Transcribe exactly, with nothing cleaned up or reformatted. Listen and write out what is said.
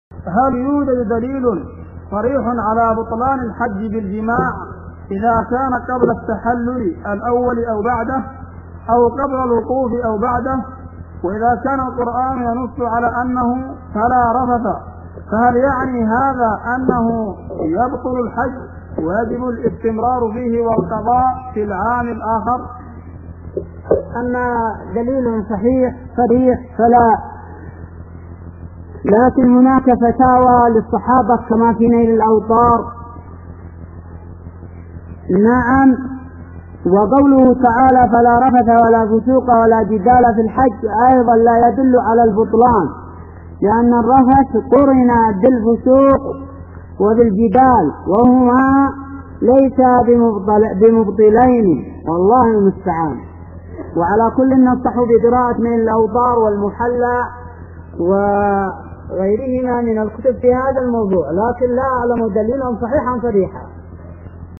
هل يوجد دليل صريح على بطلان الحج بالجماع إذا كان قبل التحلل الأول أو بعده، أو قبل الوقوف أو بعده؟ وإذا كان القرآن ينص على أنه فلا رفث، فهل يعني هذا أنه يبطل الحج ويجب الاستمرار فيه والقضاء في العام الآخر؟ أما دليل صحيح صريح فلا، لكن هناك فتاوى للصحابة كما في نيل الأوطار. نعم. وقوله تعالى فلا رفث ولا فسوق ولا جدال في الحج أيضا لا يدل على البطلان، لأن الرفث قرن بالفسوق وبالجدال وهما ليس بمبطلين، والله المستعان. وعلى كل ننصح بقراءة من الأوطار والمحلى وغيرهما من الكتب في هذا الموضوع، لكن لا أعلم دليلا صحيحا صريحا.